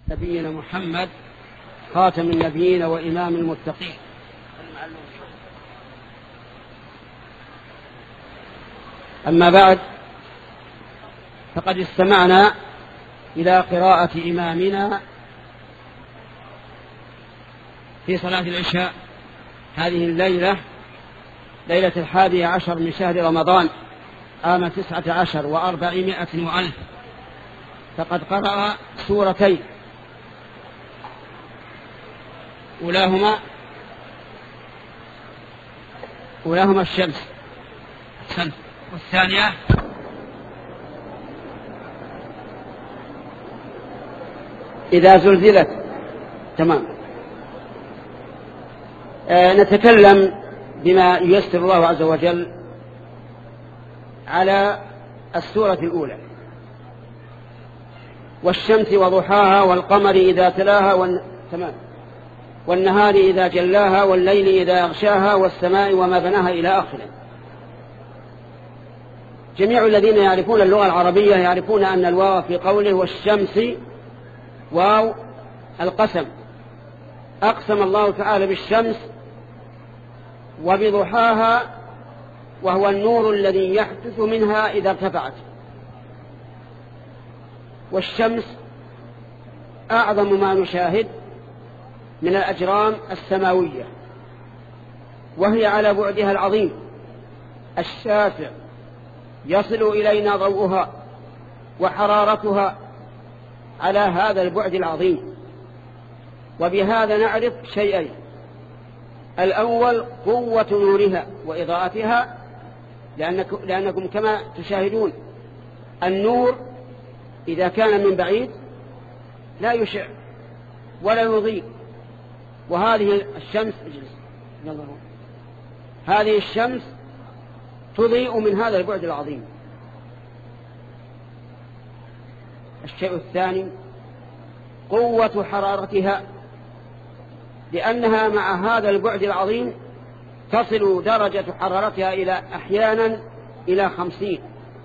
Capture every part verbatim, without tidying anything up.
نبينا محمد خاتم النبيين وإمام المتقين. أما بعد، فقد استمعنا إلى قراءة إمامنا في صلاة العشاء هذه الليلة، ليلة الحادي عشر من شهر رمضان عام تسعة عشر وأربعمائة وألف. فقد قرأ سورتين، أولاهما أولاهما الشمس أحسنت، والثانية إذا زلزلت. تمام. آه نتكلم بما ييسر الله عز وجل على السورة الأولى: والشمس وضحاها والقمر إذا تلاها والن... تمام. والنهار إذا جلاها والليل إذا يغشاها والسماء وما بناها إلى آخره. جميع الذين يعرفون اللغة العربية يعرفون أن الواو في قوله والشمس واو القسم. أقسم الله تعالى بالشمس وبضحاها، وهو النور الذي يحدث منها إذا ارتفعت. والشمس أعظم ما نشاهد من الأجرام السماوية، وهي على بعدها العظيم الشاسع يصل إلينا ضوءها وحرارتها على هذا البعد العظيم. وبهذا نعرف شيئين: الأول قوة نورها وإضاءتها، لأنكم, لأنكم كما تشاهدون النور إذا كان من بعيد لا يشع ولا يضيء، وهذه الشمس هذه الشمس تضيء من هذا البعد العظيم. الشيء الثاني قوة حرارتها، لأنها مع هذا البعد العظيم تصل درجة حرارتها إلى أحيانا إلى خمسين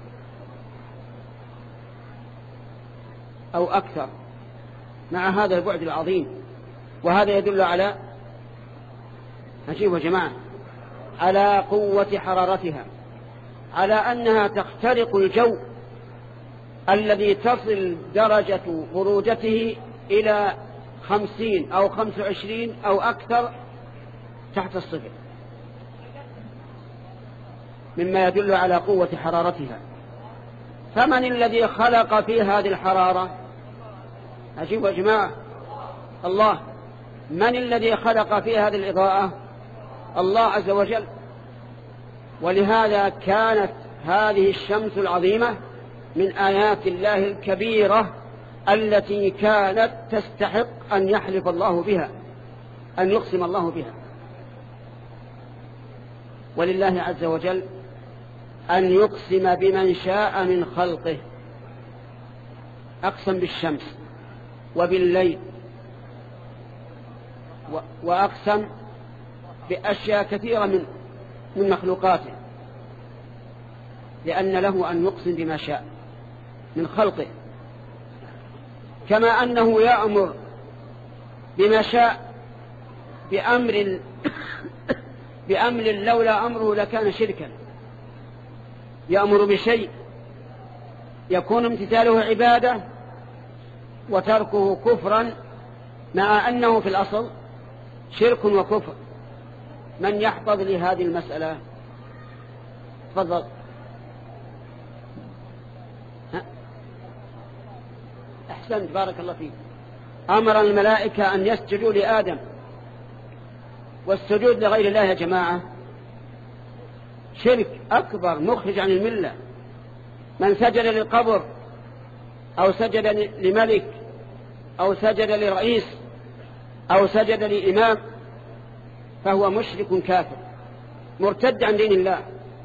أو أكثر مع هذا البعد العظيم. وهذا يدل على أجيبوا يا جماعة على قوة حرارتها، على أنها تخترق الجو الذي تصل درجة برودته إلى خمسين أو خمس وعشرين أو أكثر تحت الصفر، مما يدل على قوة حرارتها. فمن الذي خلق في هذه الحرارة؟ أجيبوا يا جماعة الله. من الذي خلق في هذه الإضاءة؟ الله عز وجل. ولهذا كانت هذه الشمس العظيمة من آيات الله الكبيرة التي كانت تستحق أن يحلف الله بها، أن يقسم الله بها. ولله عز وجل أن يقسم بمن شاء من خلقه. أقسم بالشمس وبالليل، وأقسم بأشياء كثيرة من من مخلوقاته، لأن له أن يقسم بما شاء من خلقه، كما أنه يأمر بما شاء بأمر بأمر لولا أمره لكان شركا. يأمر بشيء يكون امتثاله عبادة وتركه كفرا، مع أنه في الأصل شرك وكفر. من يحفظ لهذه المسألة؟ تفضل. أحسنت، بارك الله فيك. أمر الملائكة أن يسجدوا لآدم، والسجود لغير الله يا جماعة شرك أكبر مخرج عن الملة. من سجد للقبر أو سجد لملك أو سجد لرئيس أو سجد لإمام فهو مشرك كافر مرتد عن دين الله،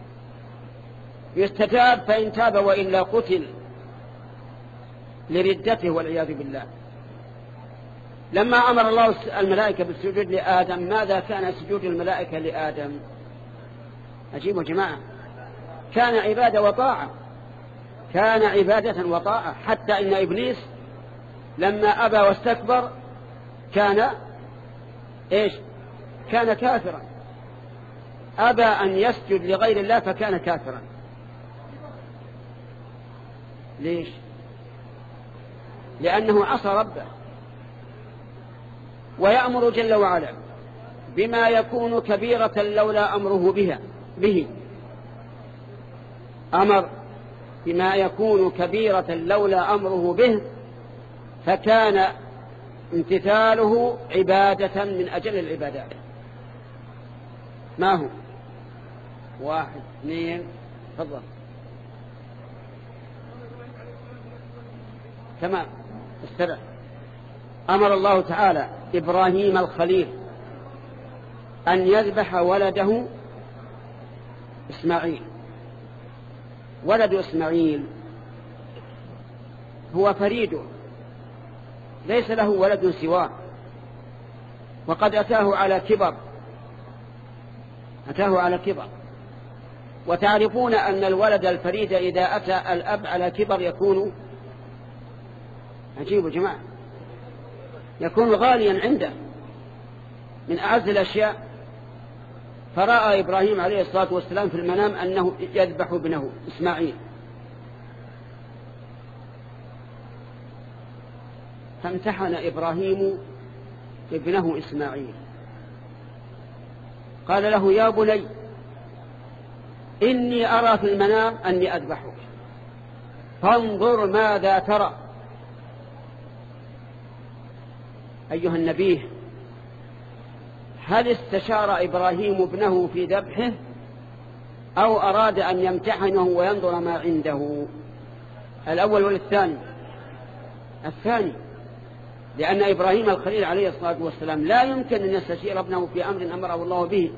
يستتاب فإن تاب وإلا قتل لردته والعياذ بالله. لما أمر الله الملائكة بالسجود لآدم، ماذا كان سجود الملائكة لآدم؟ أجيبوا جماعة، كان عبادة وطاعة، كان عبادة وطاعة، حتى إن إبليس لما أبى واستكبر كان إيش؟ كان كافرا. أبى أن يسجد لغير الله فكان كافرا. ليش؟ لأنه عصى ربه. ويأمر جل وعلا بما يكون كبيرة لولا أمره بها به أمر بما يكون كبيرة لولا أمره به فكان امتثاله عبادة من أجل العبادات. ما هو؟ واحد اثنين تفضل. تمام استرح. أمر الله تعالى إبراهيم الخليل أن يذبح ولده إسماعيل. ولد إسماعيل هو فريده، ليس له ولد سواه، وقد أتاه على كبر أتاه على كبر وتعرفون أن الولد الفريد إذا أتى الأب على كبر يكون عجيب يا جماعة، يكون غاليا عنده من أعز الأشياء. فرأى إبراهيم عليه الصلاة والسلام في المنام أنه يذبح ابنه إسماعيل، فامتحن إبراهيم ابنه إسماعيل، قال له: يا بني إني أرى في المنام أني أذبحك فانظر ماذا ترى. أيها النبي، هل استشار إبراهيم ابنه في ذبحه أو أراد أن يمتحنه وينظر ما عنده؟ الأول ولا الثاني؟ الثاني، لأن إبراهيم الخليل عليه الصلاة والسلام لا يمكن أن يستشير ابنه في أمر أمره الله به،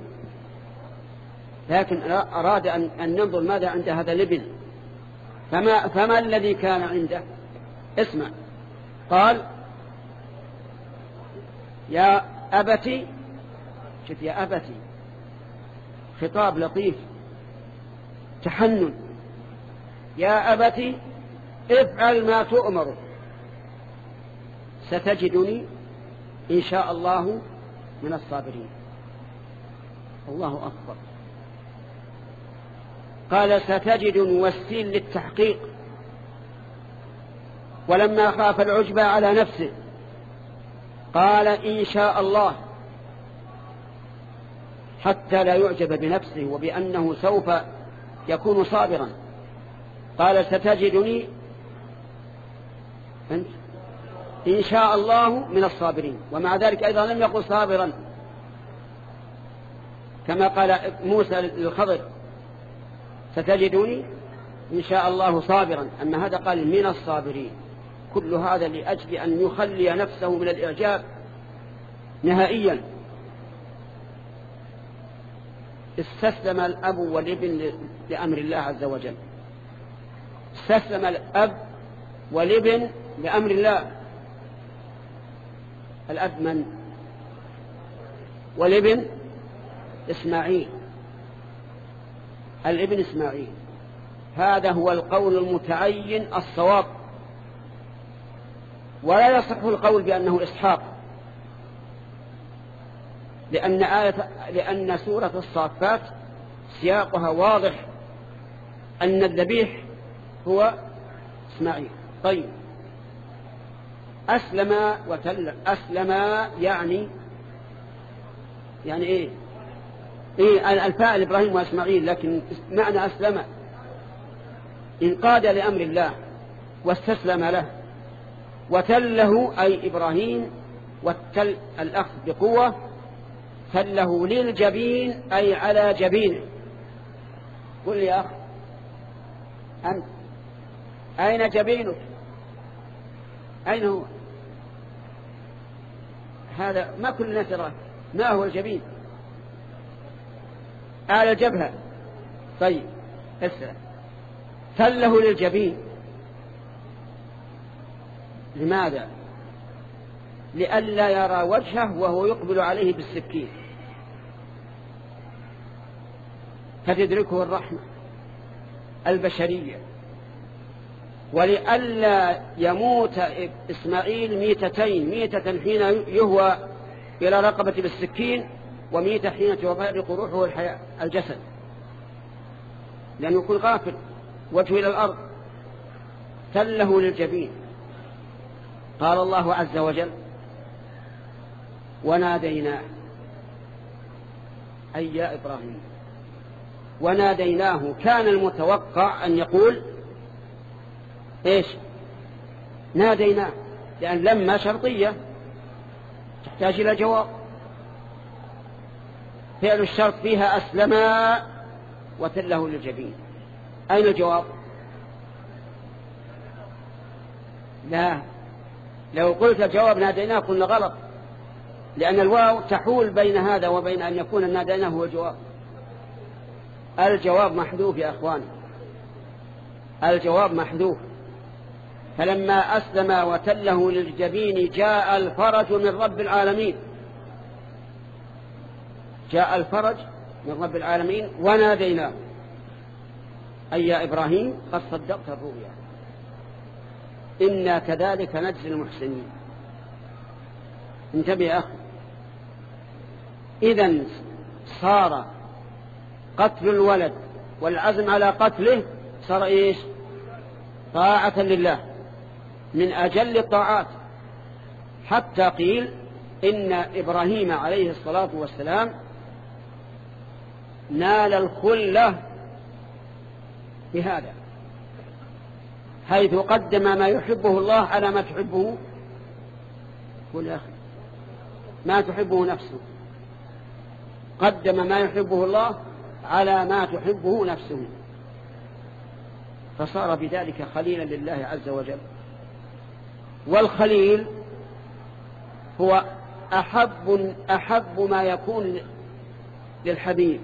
لكن أراد أن ننظر ماذا عند هذا الابن. فما, فما الذي كان عنده؟ اسمع. قال: يا أبتي، شوف يا أبتي، خطاب لطيف تحنن، يا أبتي افعل ما تؤمر ستجدني إن شاء الله من الصابرين. الله أكبر. قال ستجد والسين للتحقيق، ولما خاف العجب على نفسه قال إن شاء الله حتى لا يعجب بنفسه وبأنه سوف يكون صابرا. قال ستجدني أنت إن شاء الله من الصابرين، ومع ذلك أيضا لم يقل صابرا كما قال موسى للخضر ستجدني إن شاء الله صابرا، أما هذا قال من الصابرين. كل هذا لأجل أن يخلي نفسه من الإعجاب نهائيا. استسلم الأب والابن لأمر الله عز وجل، استسلم الأب والابن لأمر الله. الأب من؟ والابن إسماعيل، الابن إسماعيل. هذا هو القول المتعين الصواب، ولا يصح القول بأنه إسحاق، لأن آية لأن سورة الصافات سياقها واضح أن الذبيح هو إسماعيل. طيب، أسلم وتل أسلم يعني يعني إيه؟ إيه الفاعل إبراهيم وإسماعيل، لكن معنى أسلم انقاد لأمر الله واستسلم له. وتله أي إبراهيم، والتل الأخذ بقوة، تله للجبين أي على جبينه. قل يا أخ أنت أين جبينك؟ أين هو؟ هذا ما كلنا تراه. ما هو الجبين؟ أعلى الجبهة. طيب اسرع. تله للجبين، لماذا؟ لئلا يرى وجهه وهو يقبل عليه بالسكين فتدركه الرحمة البشرية. ولئلا يموت إسماعيل ميتتين، ميتة حين يهوى إلى رقبة بالسكين، وميتة حين تفارق روحه الحياة الجسد، لأنه يكون غافل وجهه إلى الأرض تله للجبين. قال الله عز وجل: وناديناه أي يا إبراهيم. وناديناه كان المتوقع أن يقول إيش؟ ناديناه، لأن لما شرطية تحتاج إلى جواب. فعل الشرط فيها أسلما وتله للجبين. أين الجواب؟ لا، لو قلت الجواب ناديناه قلنا غلط، لأن الواو تحول بين هذا وبين أن يكون ناديناه هو الجواب. الجواب محذوف يا أخوان، الجواب محذوف. فلما أسلم وتله للجبين جاء الفرج من رب العالمين، جاء الفرج من رب العالمين. وناديناه أي يا إبراهيم قد صدقت الرؤيا إنا كذلك نجزي المحسنين. انتبه يا أخي، إذن صار قتل الولد والعزم على قتله صار إيش؟ طاعة لله من أجل الطاعات، حتى قيل إن إبراهيم عليه الصلاة والسلام نال الخلة بهذا، حيث قدم ما يحبه الله على ما تحبه قل يا أخي ما تحبه نفسه، قدم ما يحبه الله على ما تحبه نفسه، فصار بذلك خليلا لله عز وجل. والخليل هو أحب, أحب ما يكون للحبيب،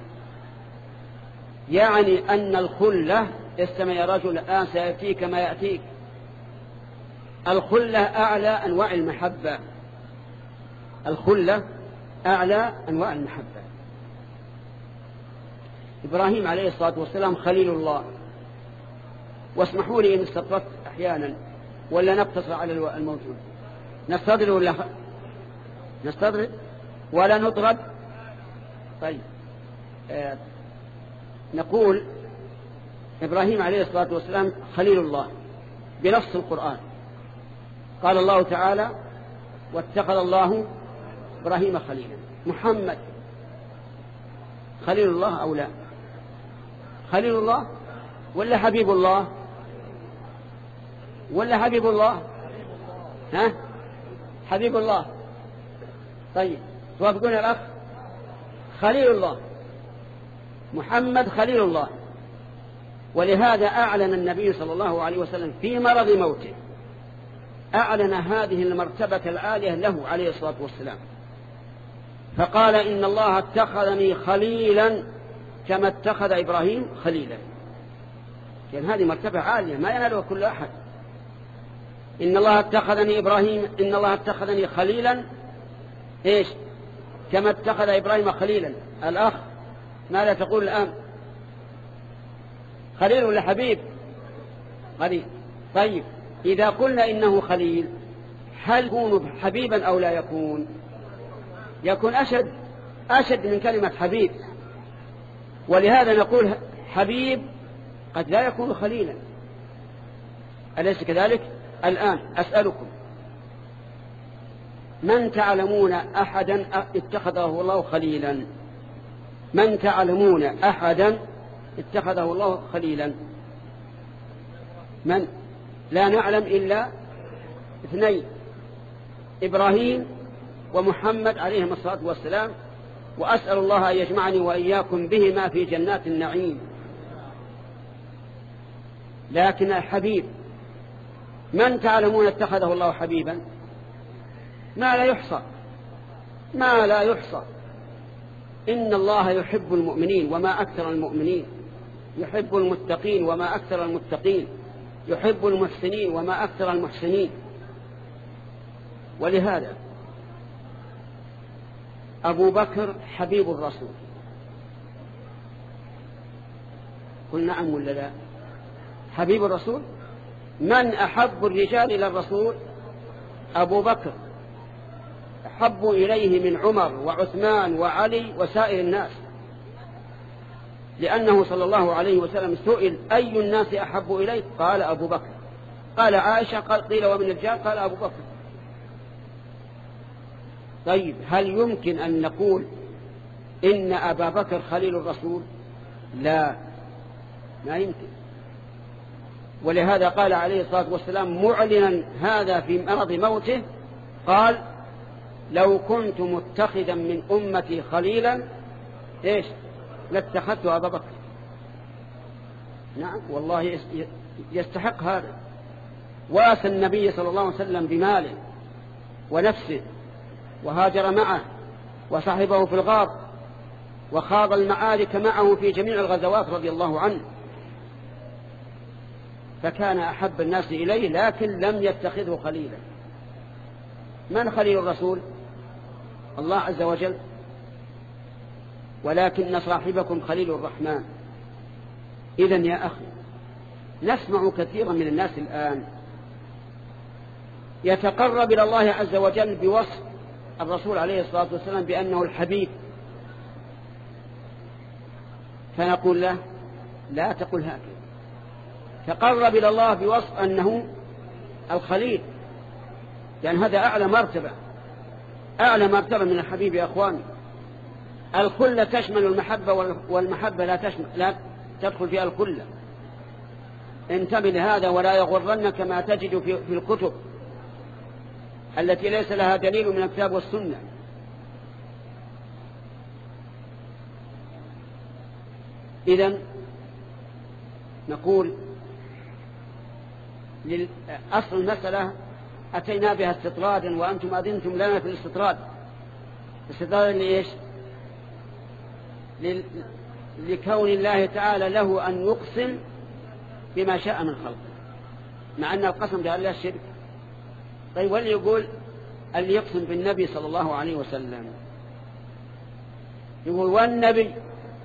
يعني أن الخلة استمع يا رجل الآن سيأتيك ما يأتيك. الخلة أعلى أنواع المحبة، الخلة أعلى أنواع المحبة. إبراهيم عليه الصلاة والسلام خليل الله. واسمحوا لي إن استطرت أحيانا ولا نقتصر على الموجود، نستدرد ولا نستدرد ولا نطرد. طيب آه نقول إبراهيم عليه الصلاة والسلام خليل الله بنص القرآن. قال الله تعالى: واتخذ الله إبراهيم خليلا. محمد خليل الله أو لا؟ خليل الله ولا حبيب الله؟ ولا حبيب الله؟ ها؟ حبيب الله. طيب توافقون الأخ؟ خليل الله. محمد خليل الله. ولهذا أعلن النبي صلى الله عليه وسلم في مرض موته، أعلن هذه المرتبة العالية له عليه الصلاة والسلام، فقال: إن الله اتخذني خليلا كما اتخذ إبراهيم خليلا. لأن هذه مرتبة عالية ما ينالها كل أحد. إن الله اتخذني إبراهيم إن الله اتخذني خليلا إيش؟ كما اتخذ إبراهيم خليلا. الأخ ماذا تقول الآن؟ خليل ولا حبيب؟ خليل. طيب إذا قلنا إنه خليل هل يكون حبيبا أو لا يكون؟ يكون أشد أشد من كلمة حبيب. ولهذا نقول حبيب قد لا يكون خليلا، أليس كذلك؟ الآن أسألكم، من تعلمون أحدا اتخذه الله خليلا؟ من تعلمون أحدا اتخذه الله خليلا؟ من؟ لا نعلم إلا اثنين: إبراهيم ومحمد عليهم الصلاة والسلام، وأسأل الله أن يجمعني وإياكم بهما في جنات النعيم. لكن الحبيب من تعلمون اتخذه الله حبيبا؟ ما لا يحصى، ما لا يحصى. إن الله يحب المؤمنين وما أكثر المؤمنين، يحب المتقين وما أكثر المتقين، يحب المحسنين وما أكثر المحسنين. ولهذا أبو بكر حبيب الرسول. قل نعم ولا لا؟ حبيب الرسول من أحب الرجال إلى الرسول؟ أبو بكر، أحب إليه من عمر وعثمان وعلي وسائر الناس، لأنه صلى الله عليه وسلم سئل أي الناس أحب إليك؟ قال أبو بكر. قال عائشة، قال قيل ومن الرجال؟ قال أبو بكر. طيب هل يمكن أن نقول إن أبا بكر خليل الرسول؟ لا، ما يمكن. ولهذا قال عليه الصلاة والسلام معلنا هذا في مرض موته، قال لو كنت متخذا من أمتي خليلا إيش لاتخذت أبا بكر. نعم والله يستحق هذا. واسى النبي صلى الله عليه وسلم بماله ونفسه، وهاجر معه وصحبه في الغار، وخاض المعارك معه في جميع الغزوات رضي الله عنه، فكان أحب الناس إليه، لكن لم يتخذه خليلا. من خليل الرسول؟ الله عز وجل. ولكن صاحبكم خليل الرحمن. إذن يا أخي، نسمع كثيرا من الناس الآن يتقرب إلى الله عز وجل بوصف الرسول عليه الصلاة والسلام بأنه الحبيب، فنقول له لا تقل هكذا، تقرب إلى الله بوصف أنه الخليل، لأن يعني هذا أعلى مرتبة، أعلى مرتبة من الحبيب يا أخواني. الكل تشمل المحبة، والمحبة لا تشمل لا تدخل فيها الكل. انتبه لهذا ولا يغرنك ما تجد في الكتب التي ليس لها دليل من الكتاب والسنة. إذن نقول أصل المسألة أتينا بها استطرادا، وأنتم أذنتم لنا في الاستطراد. استطرادا لإيش؟ لكون الله تعالى له أن يقسم بما شاء من خلقه، مع أن القسم بالله الشرك. طيب واللي يقول اللي يقسم بالنبي صلى الله عليه وسلم يقول والنبي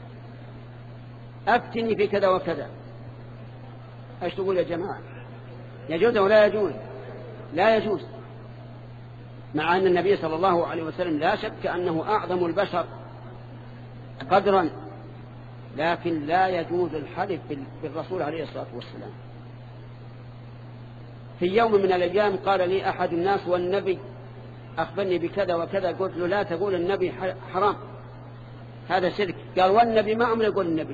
أفتني في كذا وكذا، ايش تقول يا جماعة؟ يجوز ولا يجوز؟ لا يجوز، مع أن النبي صلى الله عليه وسلم لا شك أنه أعظم البشر قدرا، لكن لا يجوز الحلف بالرسول عليه الصلاة والسلام. في يوم من الأيام قال لي أحد الناس والنبي أخبرني بكذا وكذا، قلت له لا تقول النبي حرام، هذا شرك. قال والنبي ما عمره يقول النبي.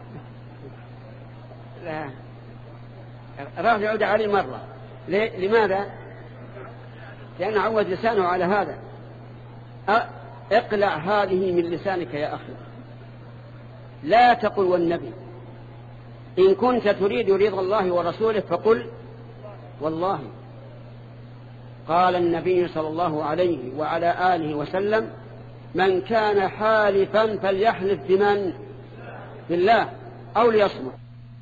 لا، راح يعود عليه مرة. لماذا؟ لأنه عود لسانه على هذا. اقلع هذه من لسانك يا أخي، لا تقل والنبي. إن كنت تريد رضا الله ورسوله فقل والله. قال النبي صلى الله عليه وعلى آله وسلم من كان حالفا فليحلف بمن؟ بالله أو ليصمت.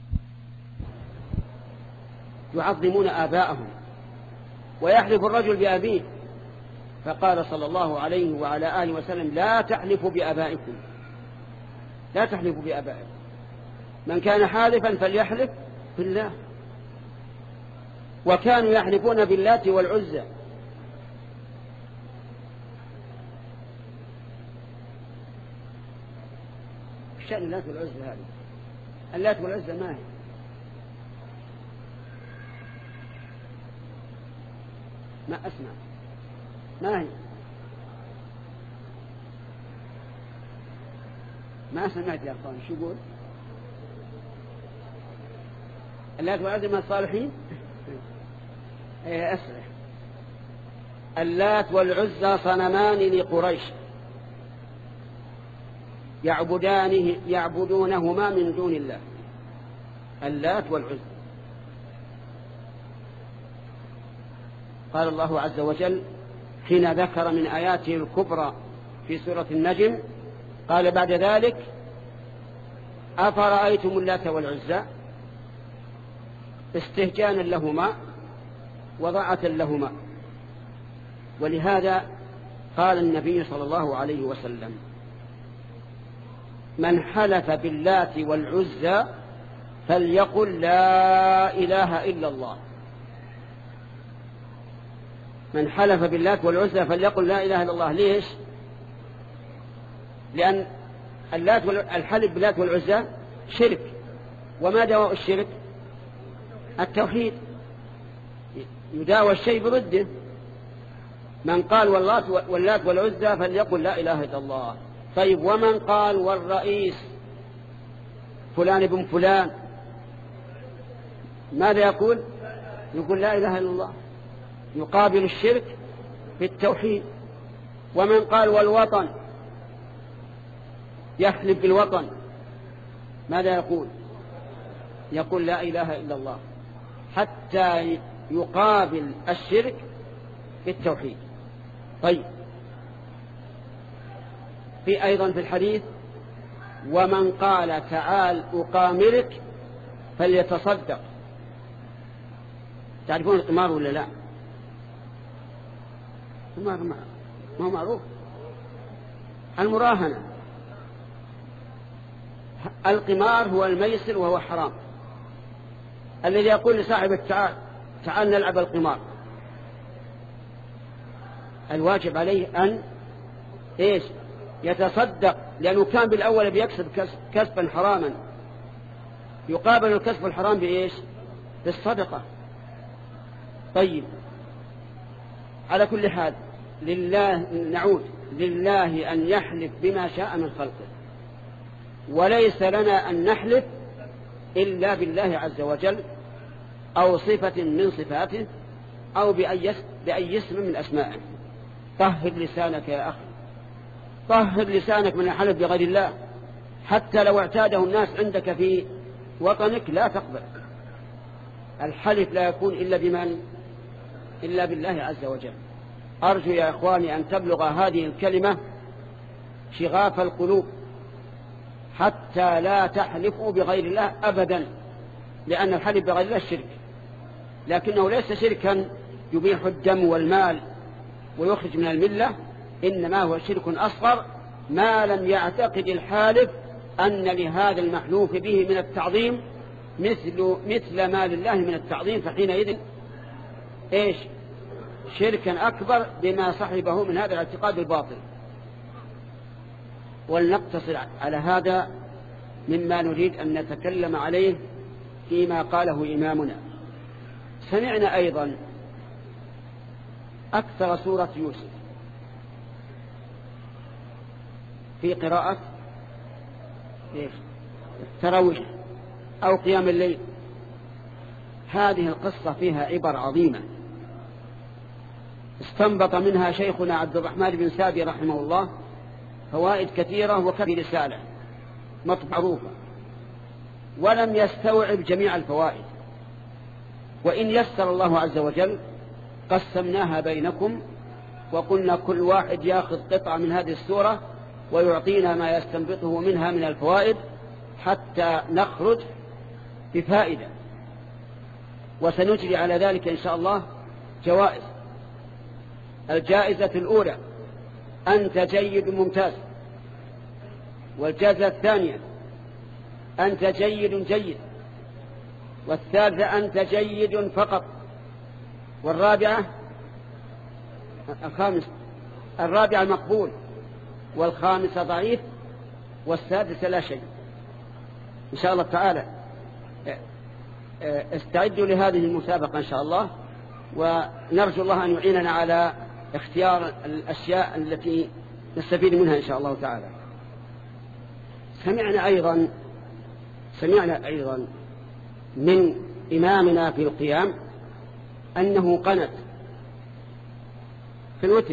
يعظمون آباءهم، ويحلف الرجل بأبيه، فقال صلى الله عليه وعلى آله وسلم لا تحلفوا بآبائكم، لا تحلفوا بآبائكم. من كان حالفا فليحلف بالله. وكانوا يحلفون باللات والعزى. شأن اللات والعزى هذه، اللات والعزى ما هي؟ ما أسمع، ما هي؟ ما سمعت يا أخوان، شو يقول؟ اللات والعزى من الصالحين؟ ايه أسرع. اللات والعزى صنمان لقريش يعبدانه يعبدونهما من دون الله. اللات والعزى. قال الله عز وجل حين ذكر من آياته الكبرى في سورة النجم، قال بعد ذلك أفرأيتم اللات والعزى استهجانا لهما وضعة لهما. ولهذا قال النبي صلى الله عليه وسلم من حلف باللات والعزى فليقل لا إله إلا الله. من حلف باللات والعزى فليقل لا إله إلا الله. ليش؟ لأن اللات الحلف باللات والعزى شرك، وما دواء الشرك؟ التوحيد، يداوى الشيء بضده. من قال واللات والعزى فليقل لا إله إلا الله. طيب، ومن قال والرئيس فلان ابن فلان ماذا يقول؟ يقول لا إله إلا الله، يقابل الشرك بالتوحيد. ومن قال والوطن، يحلف بالوطن، ماذا يقول؟ يقول لا إله إلا الله، حتى يقابل الشرك بالتوحيد. طيب، في أيضا في الحديث ومن قال تعال أقامرك فليتصدق. تعرفون القمار ولا لا؟ القمار ما هو معروف، المراهنة. القمار هو الميسر وهو حرام. الذي يقول لصاحب التعال تعال نلعب القمار، الواجب عليه أن إيش؟ يتصدق، لأنه كان بالأول بيكسب كسبا حراما، يقابل الكسب الحرام بإيش؟ بالصدقة. طيب، على كل حال لله نعود لله أن يحلف بما شاء من خلقه، وليس لنا أن نحلف إلا بالله عز وجل أو صفة من صفاته أو بأي اسم من أسمائه. طهر لسانك يا أخي، طهر لسانك من الحلف بغير الله، حتى لو اعتاده الناس عندك في وطنك لا تقبل. الحلف لا يكون إلا بمن؟ إلا بالله عز وجل. أرجو يا إخواني أن تبلغ هذه الكلمة شغاف القلوب، حتى لا تحلفوا بغير الله أبدا، لأن الحلف بغير الله شرك، لكنه ليس شركا يبيح الدم والمال ويخرج من الملة، إنما هو شرك أصغر ما لم يعتقد الحالف أن لهذا المحلوف به من التعظيم مثل, مثل ما لله من التعظيم، فحينئذ إيش؟ شركا أكبر بما صحبه من هذا الاعتقاد الباطل. ولنقتصر على هذا مما نريد أن نتكلم عليه فيما قاله إمامنا. سمعنا أيضا أكثر سورة يوسف في قراءة التراويح أو قيام الليل. هذه القصة فيها عبر عظيمة استنبط منها شيخنا عبد الرحمن بن سعدي رحمه الله فوائد كثيرة، وكفي رسالة معروفة، ولم يستوعب جميع الفوائد، وإن يسر الله عز وجل قسمناها بينكم وقلنا كل واحد يأخذ قطعة من هذه السورة ويعطينا ما يستنبطه منها من الفوائد حتى نخرج بفائدة، وسنجري على ذلك إن شاء الله جوائز. الجائزة الأولى أنت جيد ممتاز، والجائزة الثانية أنت جيد جيد، والثالثة أنت جيد فقط، والرابعة الخامس الرابعة مقبول، والخامسة ضعيف، والسادسة لا شيء. إن شاء الله تعالى استعدوا لهذه المسابقة إن شاء الله، ونرجو الله أن يعيننا على اختيار الأشياء التي نستفيد منها إن شاء الله تعالى. سمعنا أيضا سمعنا أيضا من إمامنا في القيام أنه قنت في الوتر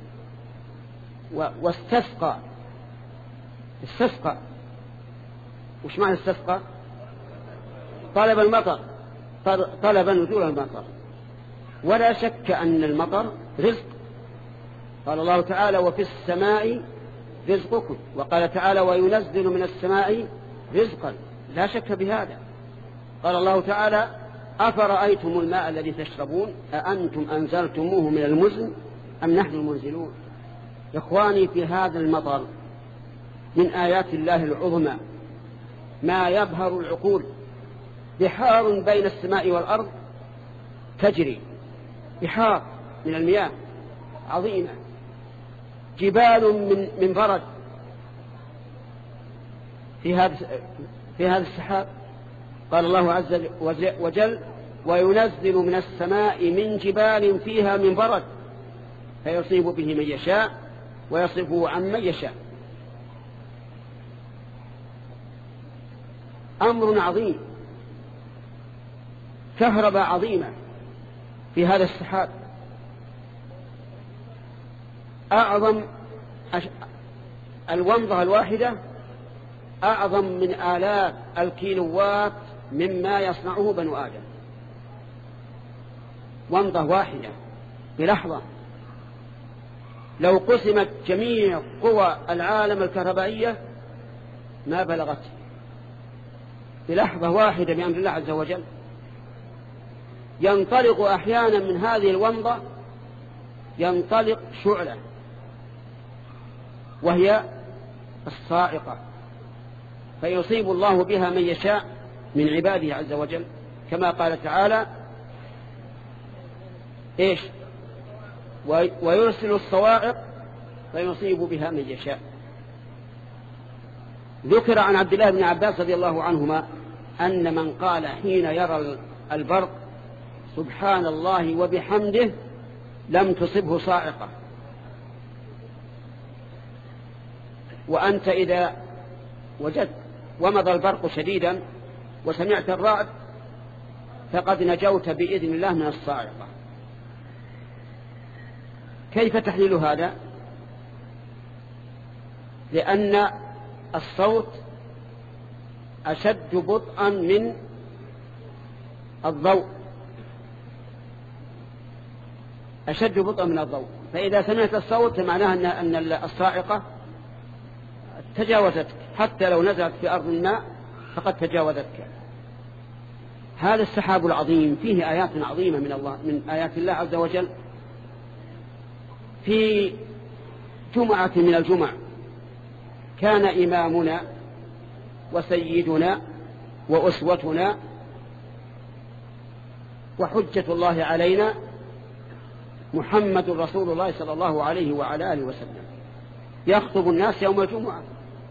واستسقى. استسقى وش معنى استسقى؟ طلب المطر، طلب نزول المطر. ولا شك أن المطر رزق، قال الله تعالى وفي السماء رزقكم، وقال تعالى وينزل من السماء رزقا، لا شك بهذا. قال الله تعالى أفرأيتم الماء الذي تشربون أأنتم أنزلتموه من المزن أم نحن المنزلون. يا إخواني، في هذا المطر من آيات الله العظمى ما يبهر العقول. بحار بين السماء والأرض تجري، بحار من المياه عظيمة، جبال من من برد في هذا في هذا السحاب. قال الله عز وجل: وينزل من السماء من جبال فيها من برد فيصيب به من يشاء ويصرفه عن من يشاء. أمر عظيم، كهرباء عظيمة في هذا السحاب، أعظم الومضة الواحدة أعظم من آلاف الكيلوات مما يصنعه بنو آدم. ومضة واحدة بلحظة لو قسمت جميع قوى العالم الكهربائية ما بلغت، بلحظة واحدة بأمر الله عز وجل. ينطلق أحيانا من هذه الومضة ينطلق شعلة وهي الصائقة، فيصيب الله بها من يشاء من عباده عز وجل، كما قال تعالى: إيش؟ ويرسل الصواعق فيصيب بها من يشاء. ذكر عن عبد الله بن عباس رضي الله عنهما أن من قال حين يرى البرق: سبحان الله وبحمده، لم تصبه صاعقة. وأنت إذا وجدت ومضى البرق شديدا وسمعت الرعد فقد نجوت بإذن الله من الصاعقة. كيف تحليل هذا؟ لأن الصوت أشد بطئا من الضوء، أشد بطئا من الضوء، فإذا سمعت الصوت معناه أن الصاعقة تجاوزتك، حتى لو نزلت في أرض الماء فقد تجاوزتك. هذا السحاب العظيم فيه آيات عظيمة من الله، من آيات الله عز وجل. في جمعة من الجمع كان إمامنا وسيدنا وأسوتنا وحجة الله علينا محمد رسول الله صلى الله عليه وعلى آله وسلم يخطب الناس يوم الجمعة،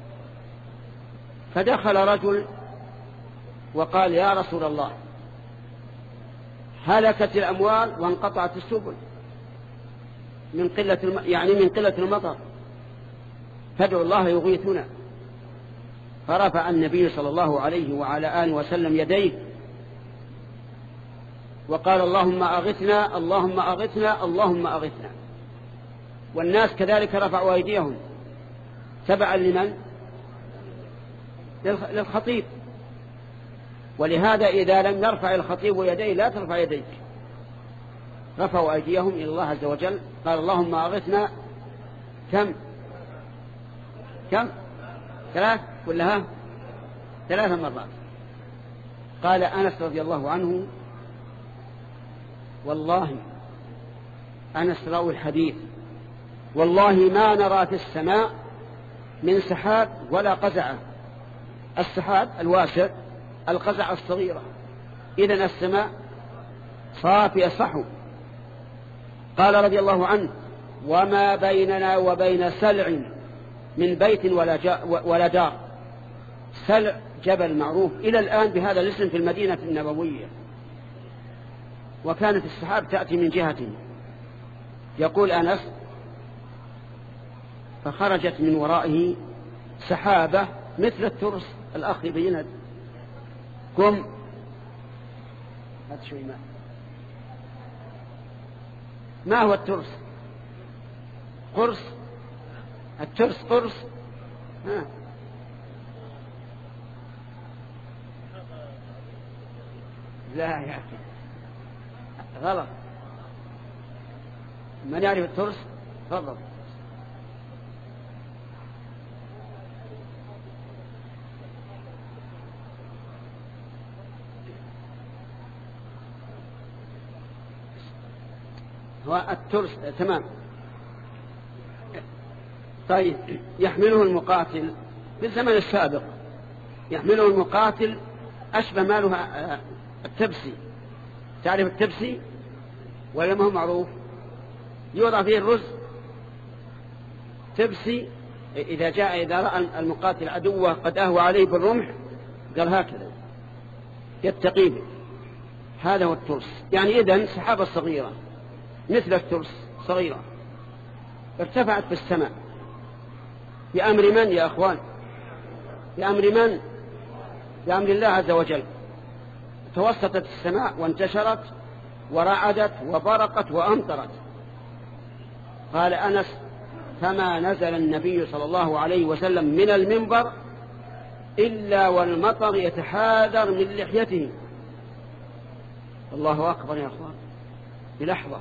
فدخل رجل وقال: يا رسول الله، هلكت الأموال وانقطعت السبل من قلة الم... يعني من قلة المطر، فادعوا الله يغيثنا. فرفع النبي صلى الله عليه وعلى آله وسلم يديه وقال: اللهم أغثنا اللهم أغثنا اللهم أغثنا. والناس كذلك رفعوا أيديهم تبعا لمن؟ للخطيب. ولهذا إذا لم يرفع الخطيب يديه لا ترفع يديك. رفعوا أيديهم إلى الله عز وجل، قال: اللهم أغثنا. كم كم ثلاث ولا ها ثلاث مرات. قال أنس رضي الله عنه: والله أنس راوي الحديث، والله ما نرى في السماء من سحاب ولا قزعة. السحاب الواسع، القزعة الصغيرة. إذن السماء صافية صحو. قال رضي الله عنه: وما بيننا وبين سلع من بيت ولا, ولا دار. سلع جبل معروف إلى الآن بهذا الاسم في المدينة النبوية، وكانت السحاب تأتي من جهته. يقول أنس: فخرجت من ورائه سحابة مثل الترس. الأخ يبينها. قم هات شوي ماء. ما هو الترس؟ قرص. الترس قرص. ها. لا يا أخي غلط. من يعرف الترس؟ تفضل. هو الترس. تمام. طيب، يحمله المقاتل في الزمن السابق، يحمله المقاتل أشبه مالها التبسي. تعرف التبسي ولا ما هو معروف؟ يوضع فيه الرز تبسي، إذا جاء إذا رأى المقاتل عدوه قد أهوى عليه بالرمح قال هكذا يتقي به. هذا هو الترس. يعني إذن سحابة صغيرة مثل الترس صغيرة ارتفعت في السماء بأمر من يا أخوان؟ بأمر من؟ بأمر الله عز وجل. توسطت السماء وانتشرت ورعدت وبرقت وأمطرت. قال أنس: فما نزل النبي صلى الله عليه وسلم من المنبر إلا والمطر يتحاذر من لحيته. الله أكبر يا أخوان، بلحظة.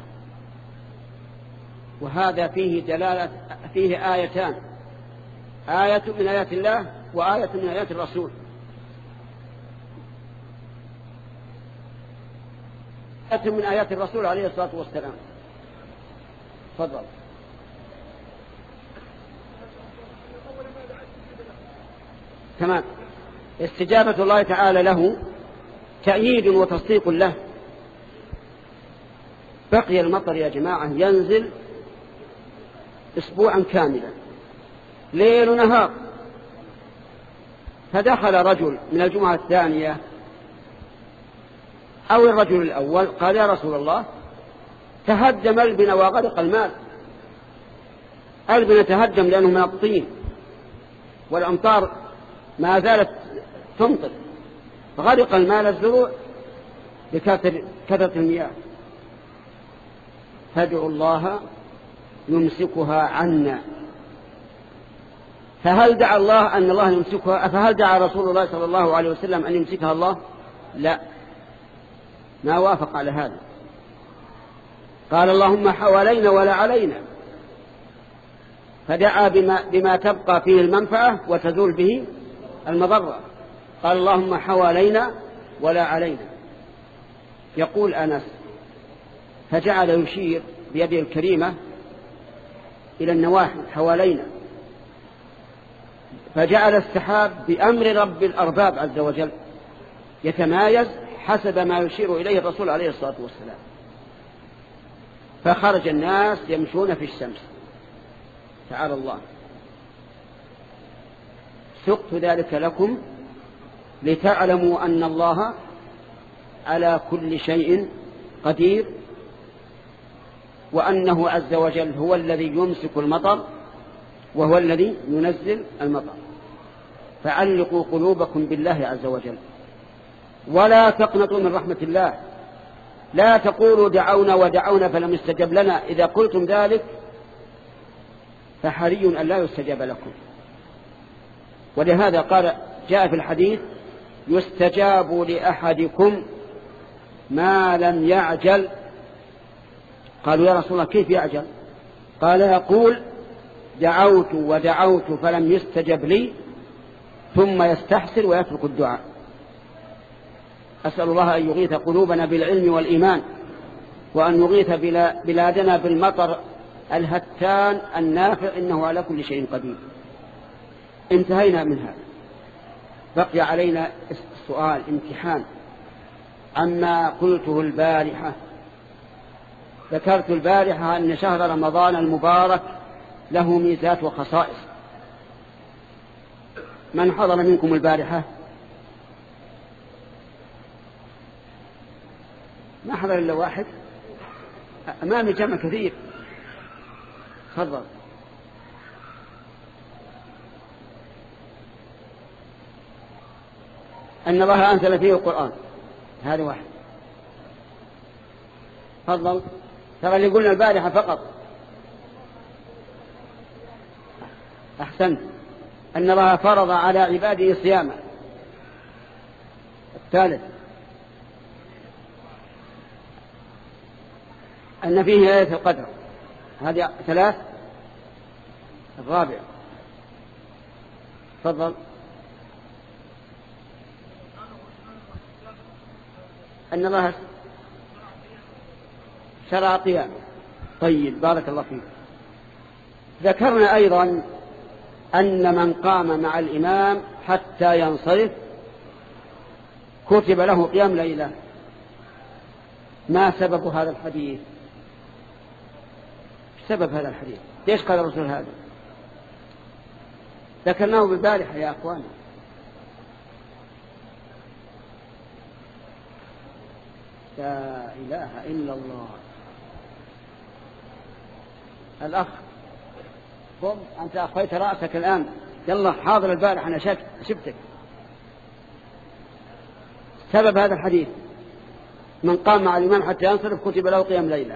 وهذا فيه دلالة، فيه آيتان: آية من آيات الله وآية من آيات الرسول. آية من آيات الرسول عليه الصلاة والسلام. تفضل. تمام. استجابة الله تعالى له تأييد وتصديق له. بقي المطر يا جماعة ينزل أسبوعا كاملا ليل ونهار. فدخل رجل من الجمعة الثانية أو الرجل الأول قال: يا رسول الله، تهدم البنا وغرق المال. البنا تهدم لأنه من الطين والأمطار ما زالت تمطر، غرق المال الزروع بكثرة المياه. فادعوا الله يمسكها عنا. فهل دعا الله أن الله يمسكها؟ فهل دعا رسول الله صلى الله عليه وسلم أن يمسكها الله؟ لا، ما وافق على هذا. قال: اللهم حوالينا ولا علينا. فدعا بما, بما تبقى فيه المنفعة وتزول به المضرة. قال: اللهم حوالينا ولا علينا. يقول أنس: فجعل يشير بيده الكريمة إلى النواحي حوالينا، فجعل السحاب بأمر رب الأرباب عز وجل يتمايز حسب ما يشير إليه الرسول عليه الصلاة والسلام. فخرج الناس يمشون في الشمس. تعالى الله. سقت ذلك لكم لتعلموا أن الله على كل شيء قدير، وأنه عز وجل هو الذي يمسك المطر وهو الذي ينزل المطر. فعلقوا قلوبكم بالله عز وجل ولا تقنطوا من رحمة الله. لا تقولوا دعونا ودعونا فلم يستجب لنا. إذا قلتم ذلك فحري أن لا يستجاب لكم. ولهذا قال جاء في الحديث: يستجاب لأحدكم ما لم يعجل. قالوا: يا رسول الله كيف يعجل؟ قال: يقول: دعوت ودعوت فلم يستجب لي، ثم يستحسر ويترك الدعاء. أسأل الله أن يغيث قلوبنا بالعلم والإيمان، وأن يغيث بلادنا بالمطر الهتان النافع، إنه على كل شيء قدير. انتهينا من هذا. بقي علينا السؤال امتحان عما قلته البارحة. ذكرت البارحة أن شهر رمضان المبارك له ميزات وخصائص. من حضر منكم البارحة؟ ما حضر إلا واحد. أمامي جمع كثير. تفضل. أن الله أنزل فيه القرآن، هذا واحد. تفضل. ترى اللي قلنا البارحة فقط. أحسنت. أن الله فرض على عباده صياما. الثالث أن فيه ليلة القدر. هذه ثلاث. الرابع. تفضل. أن الله شرع قيامه. طيب، بارك الله فيك. ذكرنا أيضا أن من قام مع الإمام حتى ينصرف كتب له قيام ليلة. ما سبب هذا الحديث؟ سبب هذا الحديث؟ ليش قال الرسول هذا؟ ذكرناه بالبارحة يا أخواني. لا إله إلا الله. الأخ قم، أنت أخفيت رأسك الآن، يلا حاضر البارحة أنا شفتك. سبب هذا الحديث: من قام مع الإمام حتى ينصرف كتب له قيام ليلة.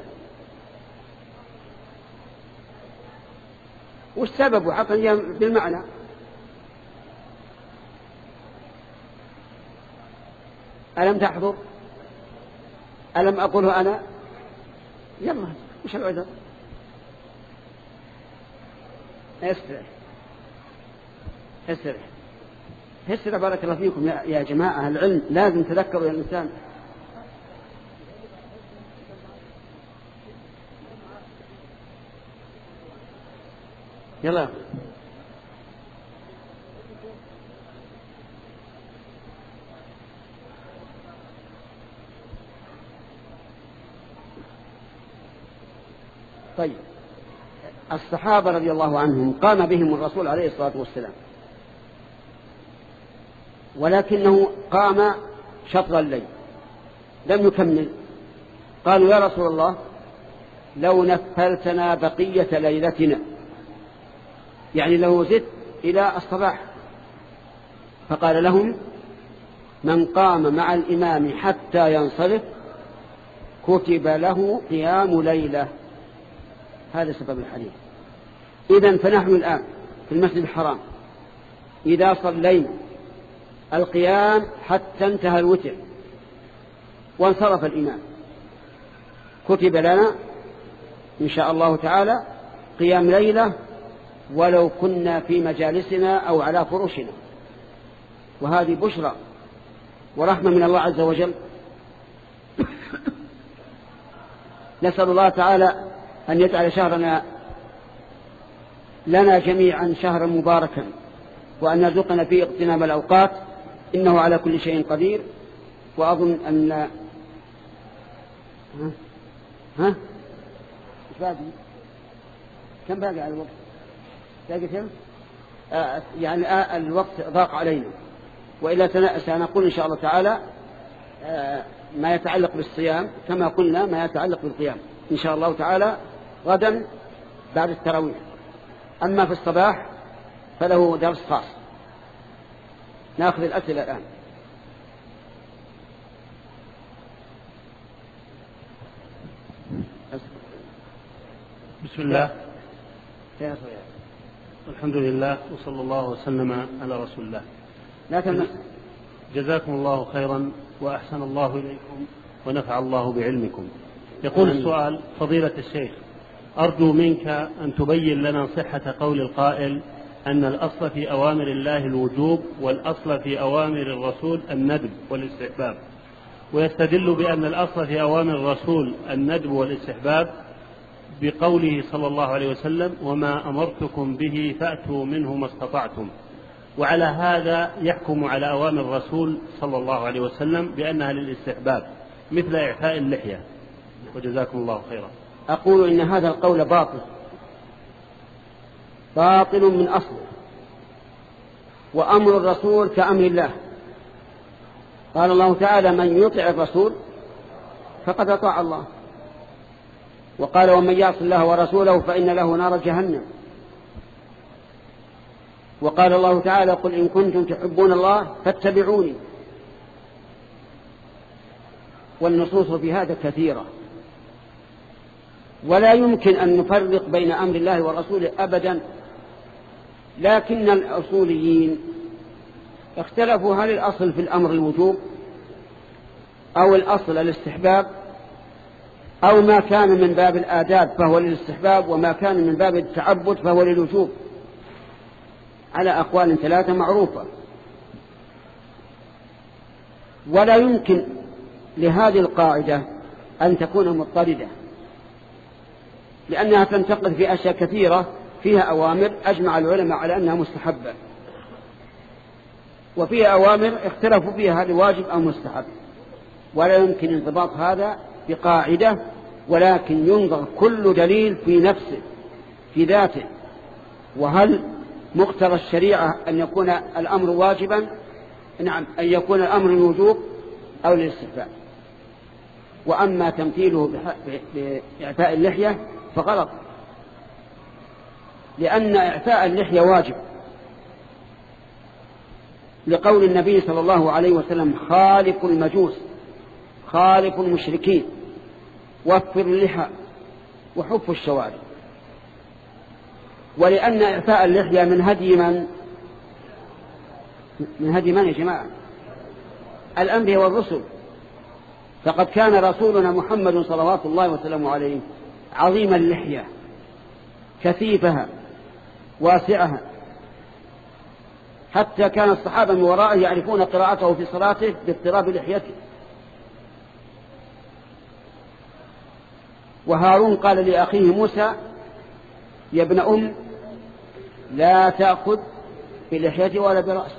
وش سببه؟ حقا بالمعنى. ألم تحضر؟ ألم أقوله أنا؟ يلا وش العذر؟ اسرع اسرع اسرع. بارك الله فيكم يا جماعة العلم، لازم تذكروا يا الإنسان. يلا طيب. الصحابة رضي الله عنهم قام بهم الرسول عليه الصلاة والسلام، ولكنه قام شطر الليل لم يكمل. قالوا يا رسول الله لو نفلتنا بقية ليلتنا، يعني لو زدت إلى الصباح. فقال لهم: من قام مع الإمام حتى ينصرف كتب له قيام ليلة. هذا سبب الحديث. إذن فنحن الآن في المسجد الحرام إذا صلينا القيام حتى انتهى الوتر وانصرف الإمام كتب لنا إن شاء الله تعالى قيام ليلة، ولو كنا في مجالسنا أو على فرشنا. وهذه بشرى ورحمة من الله عز وجل. نسأل الله تعالى أن يجعل شهرنا لنا جميعا شهرا مباركا، وأن يرزقنا فيه اغتنام الأوقات، إنه على كل شيء قدير. وأظن أن ها ها إيش باقي؟ كم باقي على الوقت؟ باقي كم؟ آه يعني آه الوقت ضاق علينا، وإلا سنقول إن شاء الله تعالى آه ما يتعلق بالصيام كما قلنا ما يتعلق بالقيام إن شاء الله تعالى غدا بعد التراويح. أما في الصباح فله درس خاص. نأخذ الأسئلة الآن. بسم الله. الحمد لله وصلى الله وسلم على رسول الله. لا تنسى. جزاكم الله خيرا وأحسن الله إليكم ونفع الله بعلمكم. يقول السؤال: فضيلة الشيخ، أرجو منك أن تبين لنا صحة قول القائل أن الأصل في أوامر الله الوجوب والأصل في أوامر الرسول الندب والاستحباب، ويستدل بأن الأصل في أوامر الرسول الندب والاستحباب بقوله صلى الله عليه وسلم: وما أمرتكم به فأتوا منه ما استطعتم. وعلى هذا يحكم على أوامر الرسول صلى الله عليه وسلم بأنها للاستحباب مثل إعفاء اللحية. وجزاكم الله خيرا. أقول إن هذا القول باطل باطل من أصله، وأمر الرسول كأمر الله. قال الله تعالى: من يطع الرسول فقد أطاع الله. وقال: ومن يعص الله ورسوله فإن له نار جهنم. وقال الله تعالى: قل إن كنتم تحبون الله فاتبعوني. والنصوص في هذا كثيرة، ولا يمكن أن نفرق بين أمر الله ورسوله أبدا. لكن الأصوليين اختلفوا: هل الأصل في الأمر الوجوب أو الأصل الاستحباب، أو ما كان من باب الآداب فهو للاستحباب، وما كان من باب التعبد فهو للوجوب، على أقوال ثلاثة معروفة. ولا يمكن لهذه القاعدة أن تكون مضطردة، لأنها تنتقل في أشياء كثيرة فيها أوامر أجمع العلماء على أنها مستحبة، وفيها أوامر اختلفوا فيها هل واجب أو مستحب. ولا يمكن انضباط هذا بقاعدة ولكن ينظر كل دليل في نفسه في ذاته، وهل مقتضى الشريعة أن يكون الأمر واجبا، نعم، أن يكون الأمر الوجوب أو الاستحباب. وأما تمثيله بإعفاء اللحية فغلط، لأن إعفاء اللحية واجب، لقول النبي صلى الله عليه وسلم: خالق المجوس خالق المشركين وفر اللحى وحف الشوارب. ولأن إعفاء اللحية من هدي من من هدي من يا جماعة؟ الأنبياء والرسل. فقد كان رسولنا محمد صلوات الله وسلامه عليه عظيم اللحية كثيفها واسعها، حتى كان الصحابة من ورائه يعرفون قراءته في صلاته باضطراب لحيته. وهارون قال لأخيه موسى: يا ابن أم لا تأخذ بلحيتي ولا برأسي.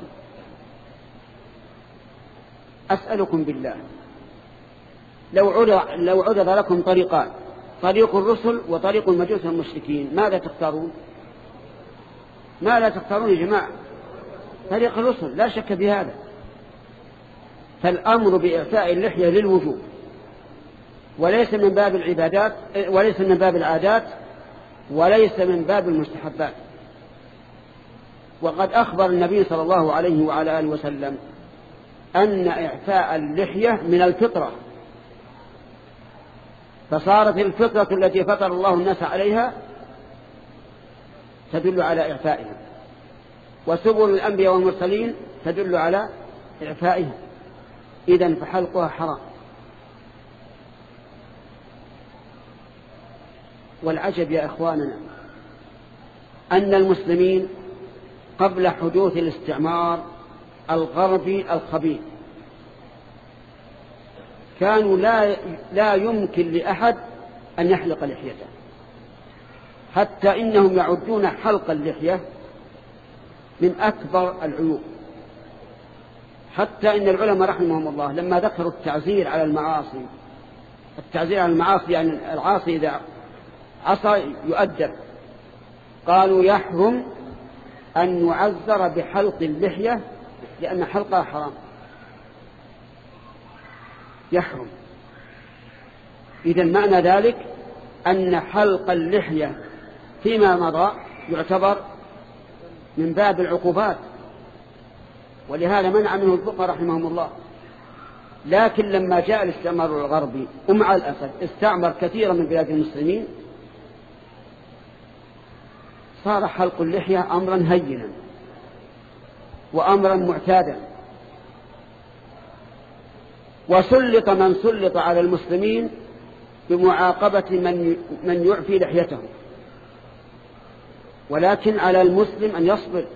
أسألكم بالله، لو عرض, لو عرض لكم طريقان، طريق الرسل وطريق المجوس والمشركين، ماذا تختارون؟ ما لا تختارون يا جماعة؟ طريق الرسل لا شك في هذا. فالأمر بإعفاء اللحية للوجوب، وليس من باب العبادات، وليس من باب العادات، وليس من باب المستحبات. وقد أخبر النبي صلى الله عليه وعلى آله وسلم أن إعفاء اللحية من الفطرة، فصارت الفطرة التي فطر الله الناس عليها تدل على إعفائها، وسبل الأنبياء والمرسلين تدل على إعفائها، إذن فحلقها حرام. والعجب يا إخواننا أن المسلمين قبل حدوث الاستعمار الغربي الخبيث كانوا لا, لا يمكن لأحد أن يحلق لحيته، حتى إنهم يعدون حلق اللحية من أكبر العيوب. حتى إن العلماء رحمهم الله لما ذكروا التعزير على المعاصي، التعزير على المعاصي يعني العاصي إذا عصى يؤدب، قالوا يحرم أن يعذر بحلق اللحية لأن حلقها حرام، يحرم. إذن معنى ذلك أن حلق اللحية فيما مضى يعتبر من باب العقوبات، ولهذا منع منه الفقهاء رحمهم الله. لكن لما جاء الاستعمار الغربي ومع الأسف استعمر كثيرا من بلاد المسلمين، صار حلق اللحية أمرا هينا وأمرا معتادا، وسلط من سلط على المسلمين بمعاقبة من من يعفي لحيته. ولكن على المسلم أن يصبر،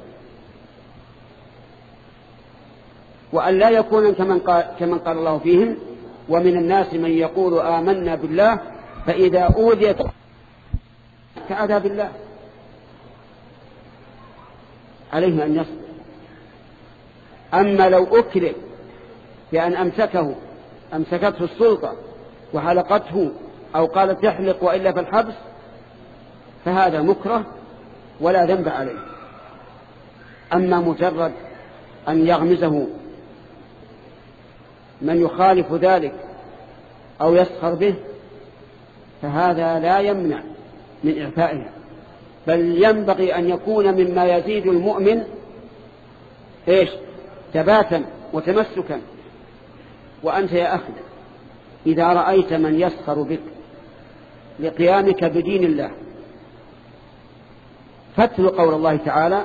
وأن لا يكون كمن قال, كمن قال الله فيهم: ومن الناس من يقول آمنا بالله فإذا أوذيت كعذاب الله. عليه أن يصبر. أما لو أكره بأن أمسكه أمسكته السلطة وحلقته أو قالت يحلق وإلا فالحبس، فهذا مكره ولا ذنب عليه. أما مجرد أن يغمزه من يخالف ذلك أو يسخر به، فهذا لا يمنع من إعفائها، بل ينبغي أن يكون مما يزيد المؤمن إيش؟ ثباتا وتمسكا. وأنت يا أخي إذا رأيت من يسخر بك لقيامك بدين الله، فاتل قول الله تعالى: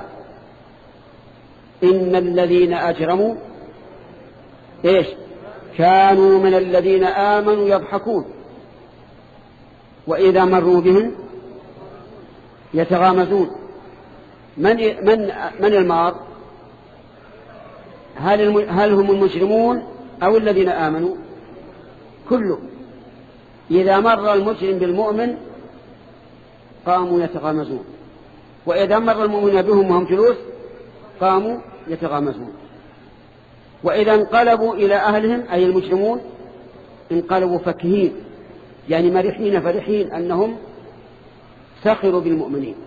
إن الذين أجرموا إيش؟ كانوا من الذين آمنوا يضحكون وإذا مروا بهم يتغامزون. من من من المار؟ هل هل هم المجرمون أو الذين آمنوا؟ كله. إذا مر المجرم بالمؤمن قاموا يتغامزون، وإذا مر المؤمن بهم وهم جلوس قاموا يتغامزون، وإذا انقلبوا إلى أهلهم أي المجرمون انقلبوا فكهين يعني مرحين فرحين أنهم سخروا بالمؤمنين.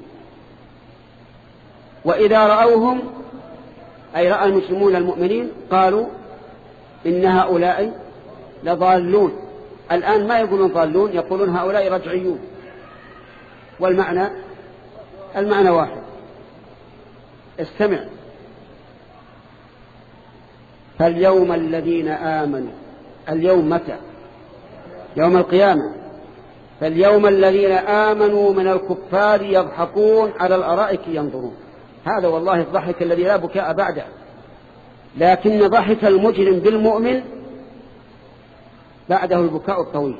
وإذا رأوهم أي رأى المسلمون المؤمنين قالوا إن هؤلاء لضالون. الآن ما يقولون ضالون، يقولون هؤلاء رجعيون. والمعنى المعنى واحد. استمع: فاليوم الذين آمنوا، اليوم متى؟ يوم القيامة. فاليوم الذين آمنوا من الكفار يضحكون على الأرائك ينظرون. هذا والله الضحك الذي لا بكاء بعده، لكن ضحك المجرم بالمؤمن بعده البكاء الطويل.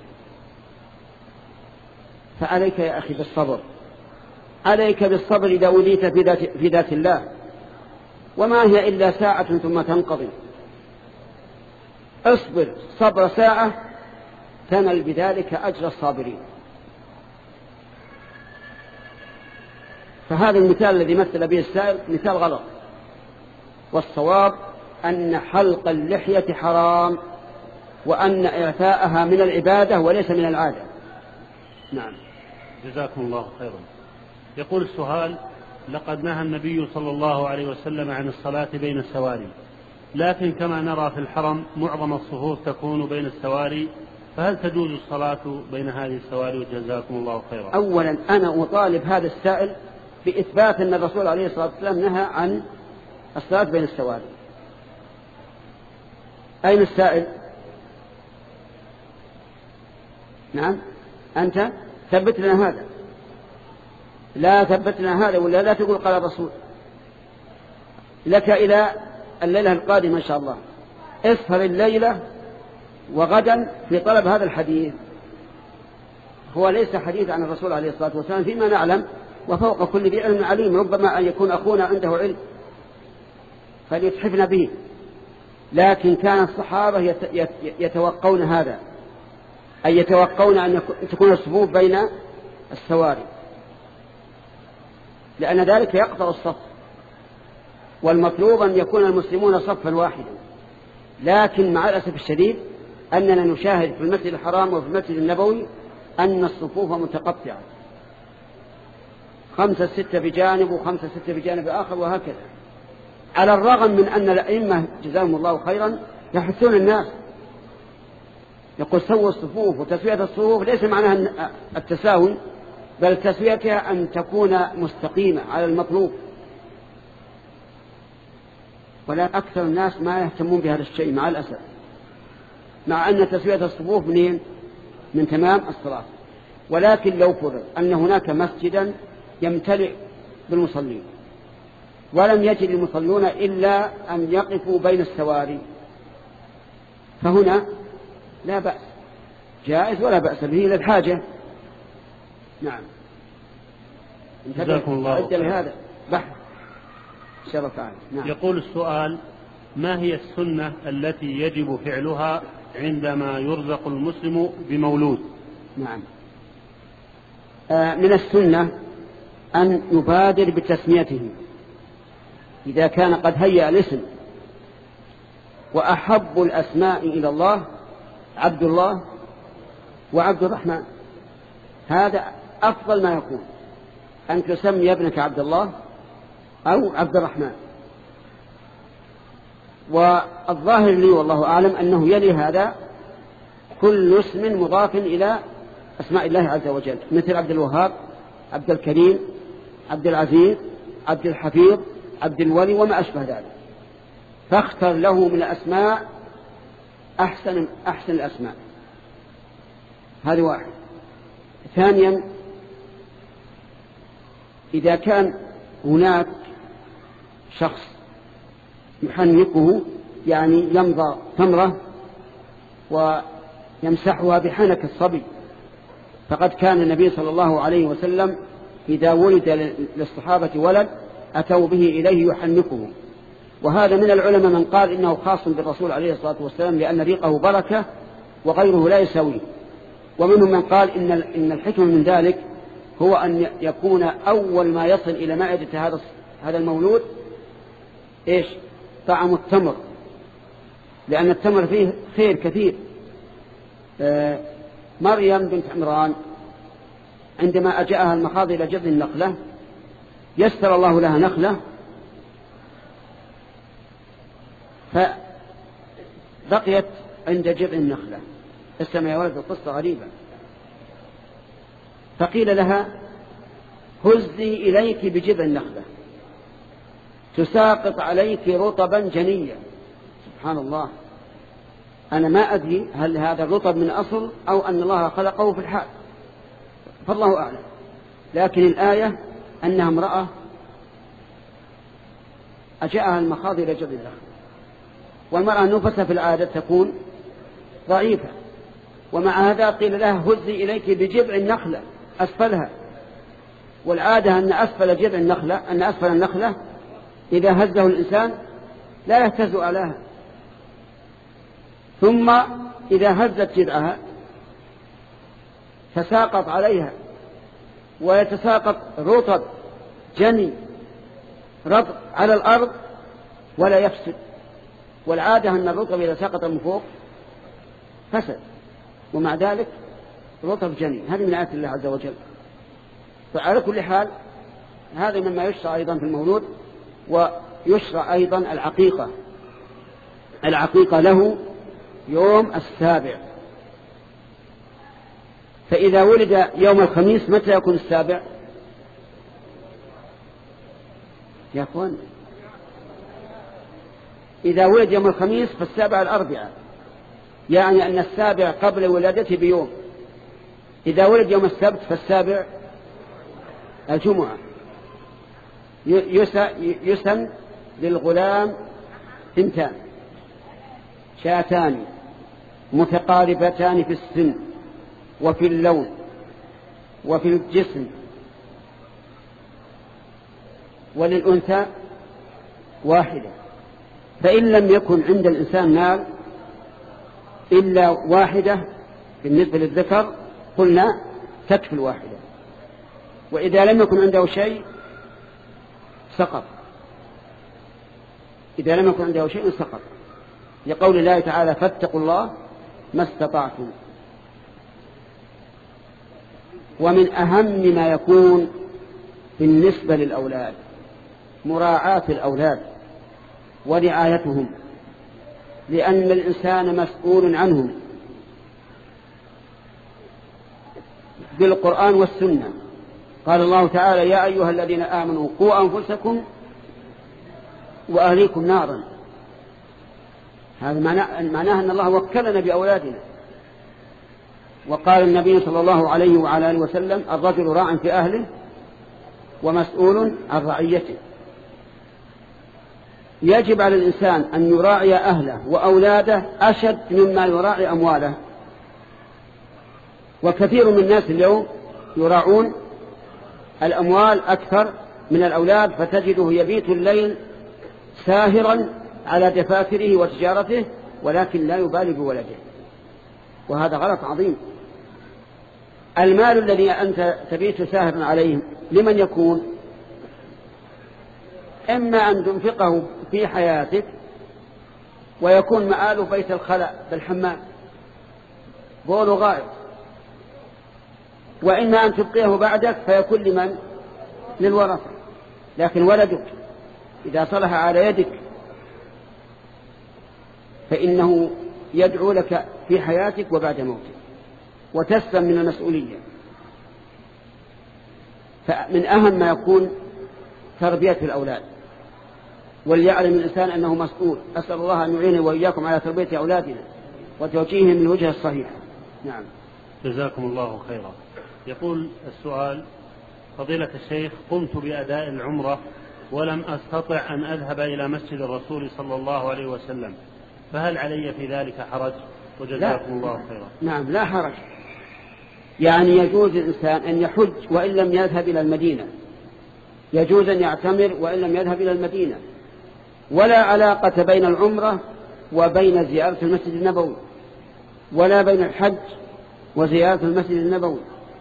فعليك يا أخي بالصبر، عليك بالصبر إذا وليت في ذات, في ذات الله، وما هي إلا ساعة ثم تنقضي. اصبر صبر ساعة تنل بذلك أجر الصابرين. فهذا المثال الذي مثل به السائل مثال غلط، والصواب أن حلق اللحية حرام، وأن إعفاءها من العبادة وليس من العادة. نعم. جزاكم الله خيرا. يقول السؤال: لقد نهى النبي صلى الله عليه وسلم عن الصلاة بين السواري، لكن كما نرى في الحرم معظم الصفوف تكون بين السواري، فهل تجوز الصلاة بين هذه السواري؟ وجزاكم الله خيرا. أولا أنا أطالب هذا السائل بإثبات أن الرسول عليه الصلاة والسلام نهى عن الصلاة بين السواري. أين السائل؟ نعم أنت ثبت لنا هذا. لا ثبت لنا هذا ولا لا تقول قال الرسول. لك إلى الليلة القادمة إن شاء الله، اسهر الليلة وغدا في طلب هذا الحديث. هو ليس حديث عن الرسول عليه الصلاة والسلام فيما نعلم، وفوق كل ذي علم عليم، ربما أن يكون أخونا عنده علم فليتحفنا به. لكن كان الصحابة يتوقون هذا، أي يتوقون أن تكون الصفوف بين السواري، لأن ذلك يقطع الصف، والمطلوب أن يكون المسلمون صفا واحدا. لكن مع الأسف الشديد أننا نشاهد في المسجد الحرام وفي المسجد النبوي أن الصفوف متقطعة، خمسة ستة في جانب وخمسة ستة في جانب آخر وهكذا، على الرغم من أن الأئمة جزاهم الله خيرا يحثون الناس، يقول سووا الصفوف. وتسوية الصفوف ليس معناها التساوي، بل تسويتها أن تكون مستقيمة على المطلوب. ولا أكثر الناس ما يهتمون بهذا الشيء مع الأسف، مع أن تسوية الصفوف منين؟ من تمام الصلاة. ولكن لو فرض أن هناك مسجدا يمتلئ بالمصلين ولم يجد المصلون إلا أن يقفوا بين السواري، فهنا لا بأس، جائز ولا بأس به للحاجة. نعم. جزاكم الله خيرا. لهذا بحث إن شاء الله تعالى. نعم. يقول السؤال: ما هي السنة التي يجب فعلها عندما يرزق المسلم بمولود؟ نعم. آه من السنة أن يبادر بتسميته إذا كان قد هيأ الاسم. وأحب الأسماء إلى الله عبد الله وعبد الرحمن، هذا أفضل ما يكون، أن تسمي ابنك عبد الله أو عبد الرحمن. والظاهر لي والله أعلم أنه يلي هذا كل اسم مضاف إلى أسماء الله عز وجل، مثل عبد الوهاب، عبد الكريم، عبد العزيز، عبد الحفيظ، عبد الولي وما أشبه ذلك. فاختر له من الأسماء أحسن, أحسن الأسماء. هذا واحد. ثانيا، إذا كان هناك شخص يحنكه، يعني يمضى تمرة ويمسحها بحنك الصبي، فقد كان النبي صلى الله عليه وسلم إذا ولد للصحابة ولد أتوا به إليه يحنكه. وهذا من العلماء من قال إنه خاص بالرسول عليه الصلاة والسلام لأن ريقه بركة وغيره لا يساويه. ومنهم من قال إن إن الحكمة من ذلك هو أن يكون أول ما يصل إلى معدة هذا هذا المولود إيش؟ طعم التمر، لأن التمر فيه خير كثير. آه مريم بنت عمران عندما أجاءها المخاض إلى جذع النخلة يسر الله لها نخلة فبقيت عند جذع النخلة. استمع يا ولد القصة غريبة. فقيل لها هزي إليك بجذع النخلة تساقط عليك رطبا جنيا. سبحان الله، أنا ما أدري هل هذا الرطب من أصل أو أن الله خلقه في الحال، فالله أعلم. لكن الآية أنها امرأة أجاءها المخاض إلى جذع النخلة، والمرأة نفسها في العادة تكون ضعيفة، ومع هذا قيل لها هزي إليك بجذع النخلة أسفلها، والعادة أن أسفل جذع النخلة أن أسفل النخلة إذا هزه الإنسان لا يهتز أعلاها، ثم إذا هزت جذعها تساقط عليها ويتساقط رطب جني رطب على الأرض ولا يفسد، والعادة أن الرطب إذا سقط من فوق فسد، ومع ذلك رطب جني. هذه من آيات الله عز وجل. فعلى كل حال هذا مما يشرع أيضا في المولود، ويشرع أيضا العقيقة. العقيقة له يوم السابع، فإذا ولد يوم الخميس متى يكون السابع يا أخوان؟ إذا ولد يوم الخميس فالسابع الأربعاء، يعني أن السابع قبل ولادته بيوم. إذا ولد يوم السبت فالسابع الجمعة. يسن للغلام ثنتان شاتان متقاربتان في السن وفي اللون وفي الجسم، وللأنثى واحدة. فإن لم يكن عند الإنسان مال إلا واحدة بالنسبة للذكر قلنا تكفي الواحدة، وإذا لم يكن عنده شيء سقط. إذا لم يكن عنده شيء سقط، لقول الله تعالى فاتقوا الله ما استطعتم. ومن أهم ما يكون بالنسبة للأولاد مراعاة الأولاد ورعايتهم، لأن الإنسان مسؤول عنهم بالقرآن والسنة. قال الله تعالى يا أيها الذين آمنوا قوا أنفسكم وأهليكم نارا. هذا معناه أن الله وكلنا بأولادنا. وقال النبي صلى الله عليه وعلى آله وسلم الرجل راع في أهله ومسؤول عن رعيته. يجب على الإنسان أن يراعي أهله وأولاده أشد مما يراعي أمواله. وكثير من الناس اليوم يراعون الأموال أكثر من الأولاد، فتجده يبيت الليل ساهرا على دفاتره وتجارته ولكن لا يبالي بولده، وهذا غلط عظيم. المال الذي أنت تبيت ساهرا عليه لمن يكون؟ إما أن تنفقه في حياتك ويكون مآله بيت الخلاء بالحمام بول غائط، وإما أن تبقيه بعدك فيكون لمن؟ للورثة. لكن ولدك إذا صلح على يدك فإنه يدعو لك في حياتك وبعد موتك وتسلم من المسؤولية. فمن أهم ما يكون تربية الأولاد، وليعلم الإنسان أنه مسؤول. أسأل الله أن يعيني وإياكم على تربية أولادنا وتوجيههم من الوجه الصحيح. نعم. جزاكم الله خيرا. يقول السؤال: فضيلة الشيخ، قمت بأداء العمرة ولم أستطع أن أذهب إلى مسجد الرسول صلى الله عليه وسلم، فهل علي في ذلك حرج؟ وجزاكم الله خيرا. نعم، لا حرج. يعني يجوز الإنسان أن يحج وإن لم يذهب إلى المدينة، يجوز أن يعتمر وإن لم يذهب إلى المدينة، ولا علاقة بين العمرة وبين زيارة المسجد النبوي، ولا بين الحج وزيارة المسجد النبوي.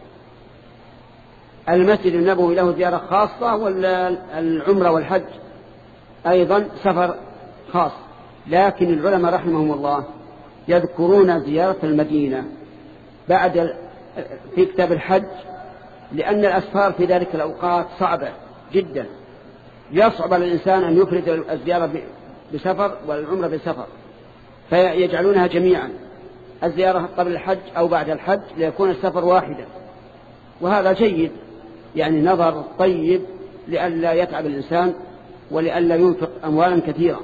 المسجد النبوي له زيارة خاصة، ولا العمرة والحج أيضا سفر خاص. لكن العلماء رحمهم الله يذكرون زيارة المدينة بعد في كتاب الحج، لأن الأسفار في ذلك الأوقات صعبة جدا، يصعب على الإنسان أن يفرد الزيارة بسفر والعمرة بسفر، فيجعلونها جميعا، الزيارة قبل الحج أو بعد الحج، ليكون السفر واحدا. وهذا جيد، يعني نظر طيب لئلا يتعب الإنسان ولئلا ينفق أموالا كثيرة.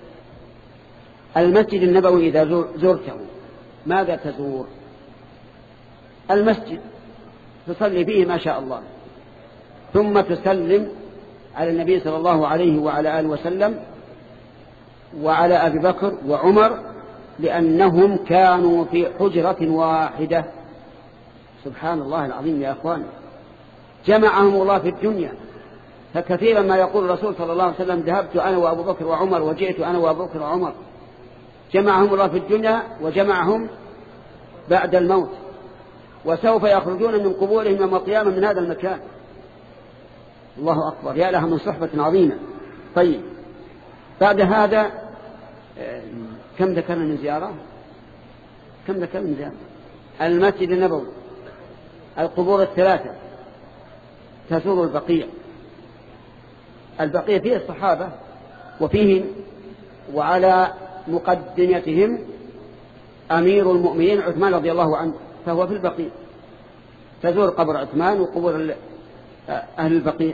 المسجد النبوي إذا زرته ماذا تزور؟ المسجد تصلي فيه ما شاء الله، ثم تسلم على النبي صلى الله عليه وعلى آله وسلم وعلى أبي بكر وعمر، لأنهم كانوا في حجرة واحدة. سبحان الله العظيم يا أخوان، جمعهم الله في الدنيا. فكثيرا ما يقول الرسول صلى الله عليه وسلم ذهبت أنا وأبو بكر وعمر وجئت أنا وأبو بكر وعمر. جمعهم الله في الدنيا وجمعهم بعد الموت، وسوف يخرجون من قبورهم يوم القيامة من هذا المكان. الله أكبر، يا لها من صحبة عظيمة. طيب بعد هذا كم ذكرنا من زيارة؟ كم ذكرنا من زيارة؟ المسجد النبوي، القبور الثلاثة، تزور البقيع. البقيع فيه الصحابة وفيه وعلى مقدمتهم أمير المؤمنين عثمان رضي الله عنه، فهو في البقيع، تزور قبر عثمان وقبور أهل البقيع.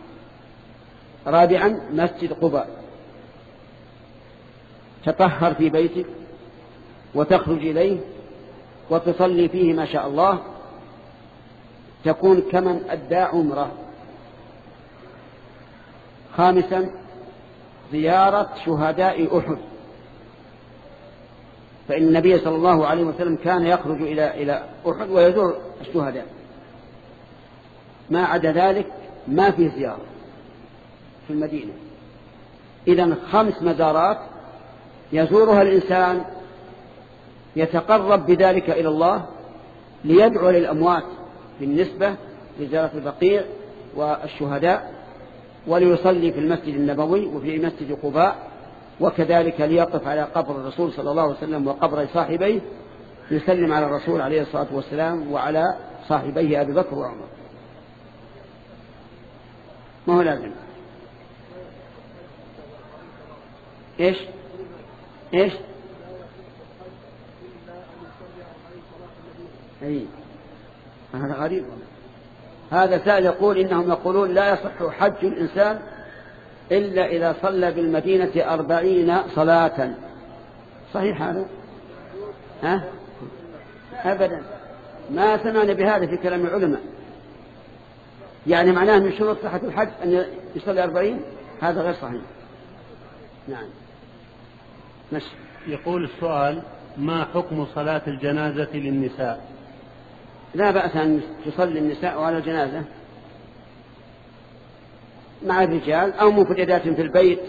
رابعا مسجد قباء، تطهر في بيتك وتخرج إليه وتصلي فيه ما شاء الله، تكون كمن أدى عمره. خامسا زيارة شهداء أحد، فإن النبي صلى الله عليه وسلم كان يخرج إلى إلى أحد ويزور الشهداء، ما عدا ذلك ما في زيارة في المدينة. إذن خمس مزارات يزورها الإنسان يتقرب بذلك إلى الله، ليدعو للأموات بالنسبة لزيارة البقيع والشهداء، وليصلي في المسجد النبوي وفي مسجد قباء، وكذلك ليقف على قبر الرسول صلى الله عليه وسلم وقبر صاحبيه، يسلم على الرسول عليه الصلاة والسلام وعلى صاحبيه أبي بكر وعمر. ما هو لازم إيش إيش أي هذا غريب. هذا سائل يقول إنهم يقولون لا يصح حج الإنسان إلا إذا صلى بالمدينة أربعين صلاة. صحيح هذا؟ ها؟ أبدا ما سمعنا بهذا في كلام العلماء. يعني معناه من شروط صحة الحج أن يصلي أربعين، هذا غير صحيح. نعم. ماشي. يقول السؤال: ما حكم صلاة الجنازة للنساء؟ لا بأس أن تصلي النساء على الجنازة مع الرجال أو مفردات في البيت،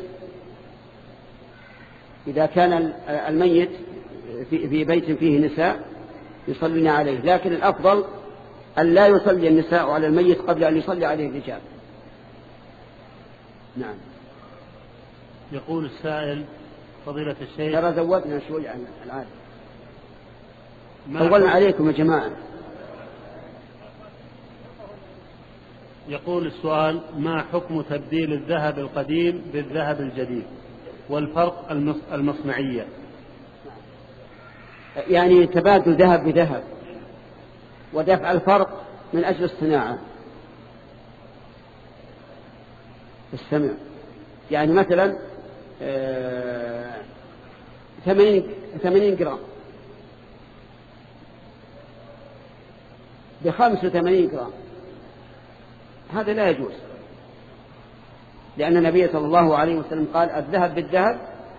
إذا كان الميت في بيت فيه نساء يصلين عليه، لكن الأفضل أن لا يصلي النساء على الميت قبل أن يصلي عليه الرجال. نعم. يقول السائل: فضيلة الشيخ، ترى زودنا شوي عن العادة، طولنا عليكم يا جماعة. يقول السؤال: ما حكم تبديل الذهب القديم بالذهب الجديد والفرق المصنعية؟ يعني تبادل ذهب بذهب ودفع الفرق من أجل الصناعة. السمع يعني مثلا ثمانين جرام بخمس وثمانين جرام، هذا لا يجوز، لأن النبي صلى الله عليه وسلم قال: الذهب بالذهب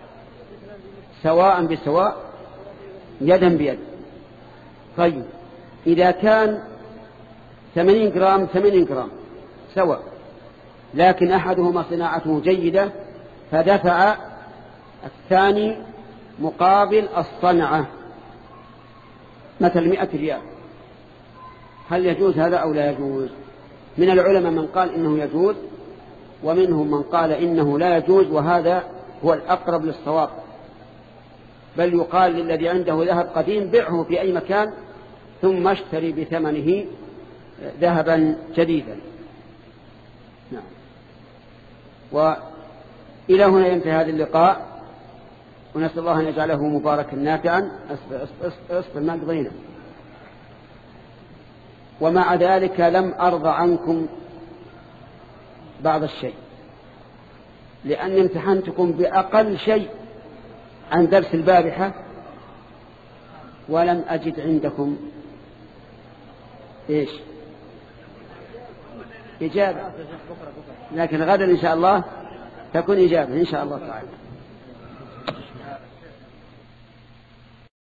سواء بسواء يدا بيد. طيب إذا كان ثمانين جرام ثمانين جرام سواء، لكن أحدهما صناعته جيدة فدفع الثاني مقابل الصنعة مثل مئة ريال، هل يجوز هذا أو لا يجوز؟ من العلماء من قال إنه يجوز، ومنهم من قال إنه لا يجوز، وهذا هو الأقرب للصواب، بل يقال للذي عنده ذهب قديم بيعه في أي مكان ثم اشتري بثمنه ذهبا جديدا. نعم. وإلى هنا ينتهي هذا اللقاء، ونسأل الله أن يجعله مباركا نافعا. أصبر ما قضينا. ومع ذلك لم أرضى عنكم بعض الشيء، لأن امتحنتكم بأقل شيء عن درس البارحة ولم أجد عندكم إيش إجابة، لكن غدا إن شاء الله تكون إجابة إن شاء الله تعالى.